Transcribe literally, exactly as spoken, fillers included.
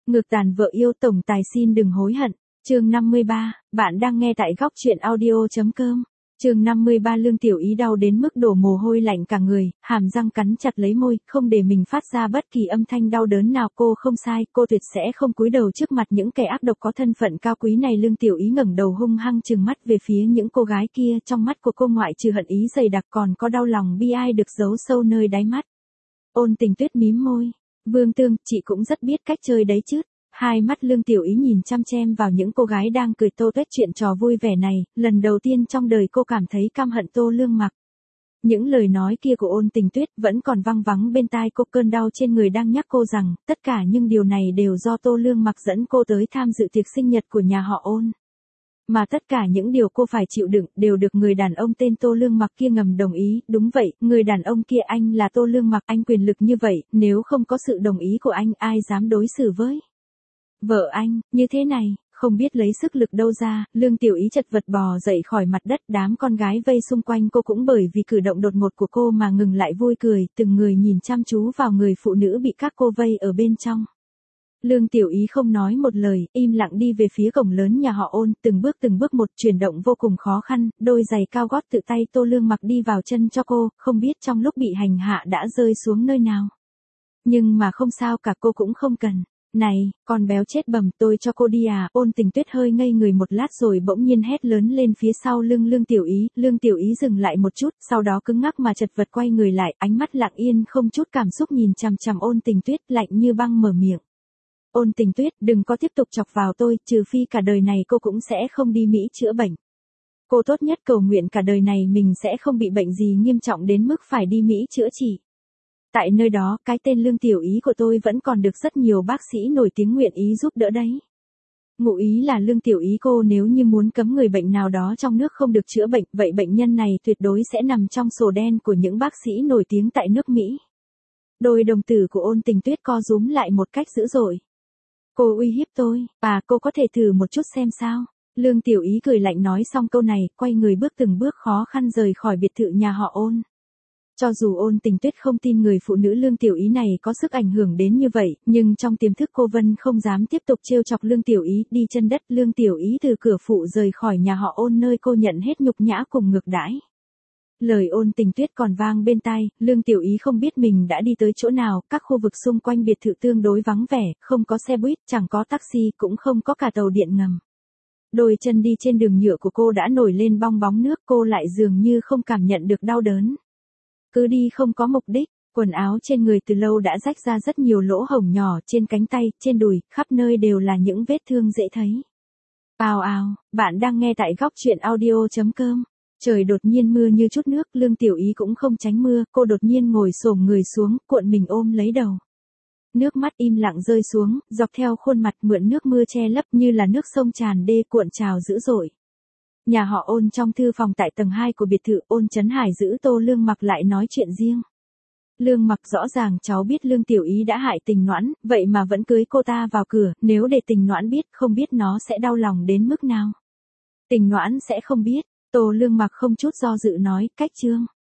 Ngược tàn vợ yêu tổng tài xin đừng hối hận. Chương năm mươi ba, bạn đang nghe tại góc truyện audio.com. Chương năm mươi ba Lương Tiểu Ý đau đến mức đổ mồ hôi lạnh cả người, hàm răng cắn chặt lấy môi, không để mình phát ra bất kỳ âm thanh đau đớn nào. Cô không sai, cô tuyệt sẽ không cúi đầu trước mặt những kẻ ác độc có thân phận cao quý này. Lương Tiểu Ý ngẩng đầu hung hăng trừng mắt về phía những cô gái kia, trong mắt của cô ngoại trừ hận ý dày đặc còn có đau lòng bi ai được giấu sâu nơi đáy mắt. Ôn Tình Tuyết mím môi, Vương Tương, chị cũng rất biết cách chơi đấy chứ. Hai mắt Lương Tiểu Ý nhìn chăm chăm vào những cô gái đang cười tô tuét chuyện trò vui vẻ này, lần đầu tiên trong đời cô cảm thấy căm hận Tô Lương Mặc. Những lời nói kia của Ôn Tình Tuyết vẫn còn vang vắng bên tai cô, cơn đau trên người đang nhắc cô rằng, tất cả những điều này đều do Tô Lương Mặc dẫn cô tới tham dự tiệc sinh nhật của nhà họ Ôn. Mà tất cả những điều cô phải chịu đựng đều được người đàn ông tên Tô Lương Mặc kia ngầm đồng ý. Đúng vậy, người đàn ông kia anh là Tô Lương Mặc, anh quyền lực như vậy, nếu không có sự đồng ý của anh ai dám đối xử với vợ anh như thế này. Không biết lấy sức lực đâu ra, Lương Tiểu Ý chật vật bò dậy khỏi mặt đất. Đám con gái vây xung quanh cô cũng bởi vì cử động đột ngột của cô mà ngừng lại vui cười, từng người nhìn chăm chú vào người phụ nữ bị các cô vây ở bên trong. Lương Tiểu Ý không nói một lời, im lặng đi về phía cổng lớn nhà họ Ôn, từng bước từng bước một, chuyển động vô cùng khó khăn. Đôi giày cao gót tự tay Tô Lương Mặc đi vào chân cho cô, không biết trong lúc bị hành hạ đã rơi xuống nơi nào. Nhưng mà không sao cả, cô cũng không cần. Này, con béo chết bầm, tôi cho cô đi à. Ôn Tình Tuyết hơi ngây người một lát rồi bỗng nhiên hét lớn lên phía sau lưng Lương Tiểu Ý. Lương Tiểu Ý dừng lại một chút, sau đó cứng ngắc mà chật vật quay người lại, ánh mắt lặng yên không chút cảm xúc nhìn chằm chằm Ôn Tình Tuyết, lạnh như băng mở miệng. Ôn Tình Tuyết, đừng có tiếp tục chọc vào tôi, trừ phi cả đời này cô cũng sẽ không đi Mỹ chữa bệnh. Cô tốt nhất cầu nguyện cả đời này mình sẽ không bị bệnh gì nghiêm trọng đến mức phải đi Mỹ chữa trị. Tại nơi đó, cái tên Lương Tiểu Ý của tôi vẫn còn được rất nhiều bác sĩ nổi tiếng nguyện ý giúp đỡ đấy. Ngụ ý là Lương Tiểu Ý cô nếu như muốn cấm người bệnh nào đó trong nước không được chữa bệnh, vậy bệnh nhân này tuyệt đối sẽ nằm trong sổ đen của những bác sĩ nổi tiếng tại nước Mỹ. Đôi đồng tử của Ôn Tình Tuyết co rúm lại một cách dữ dội. Cô uy hiếp tôi, à cô có thể thử một chút xem sao. Lương Tiểu Ý cười lạnh nói xong câu này, quay người bước từng bước khó khăn rời khỏi biệt thự nhà họ Ôn. Cho dù Ôn Tình Tuyết không tin người phụ nữ Lương Tiểu Ý này có sức ảnh hưởng đến như vậy, nhưng trong tiềm thức cô Vân không dám tiếp tục trêu chọc Lương Tiểu Ý. Đi chân đất, Lương Tiểu Ý từ cửa phụ rời khỏi nhà họ Ôn nơi cô nhận hết nhục nhã cùng ngược đãi. Lời Ôn Tình Tuyết còn vang bên tai, Lương Tiểu Ý không biết mình đã đi tới chỗ nào. Các khu vực xung quanh biệt thự tương đối vắng vẻ, không có xe buýt, chẳng có taxi, cũng không có cả tàu điện ngầm. Đôi chân đi trên đường nhựa của cô đã nổi lên bong bóng nước, cô lại dường như không cảm nhận được đau đớn. Cứ đi không có mục đích, quần áo trên người từ lâu đã rách ra rất nhiều lỗ hổng nhỏ, trên cánh tay, trên đùi, khắp nơi đều là những vết thương dễ thấy. Ào ào, bạn đang nghe tại góc truyện audio.com. Trời đột nhiên mưa như chút nước, Lương Tiểu Ý cũng không tránh mưa, cô đột nhiên ngồi xổm người xuống, cuộn mình ôm lấy đầu. Nước mắt im lặng rơi xuống, dọc theo khuôn mặt mượn nước mưa che lấp như là nước sông tràn đê cuộn trào dữ dội. Nhà họ Ôn trong thư phòng tại tầng hai của biệt thự, Ôn Chấn Hải giữ Tô Lương Mặc lại nói chuyện riêng. Lương Mặc, rõ ràng cháu biết Lương Tiểu Ý đã hại Tình Noãn, vậy mà vẫn cưới cô ta vào cửa, nếu để Tình Noãn biết, không biết nó sẽ đau lòng đến mức nào. Tình Noãn sẽ không biết. Tô Lương Mặc không chút do dự nói, cách chương.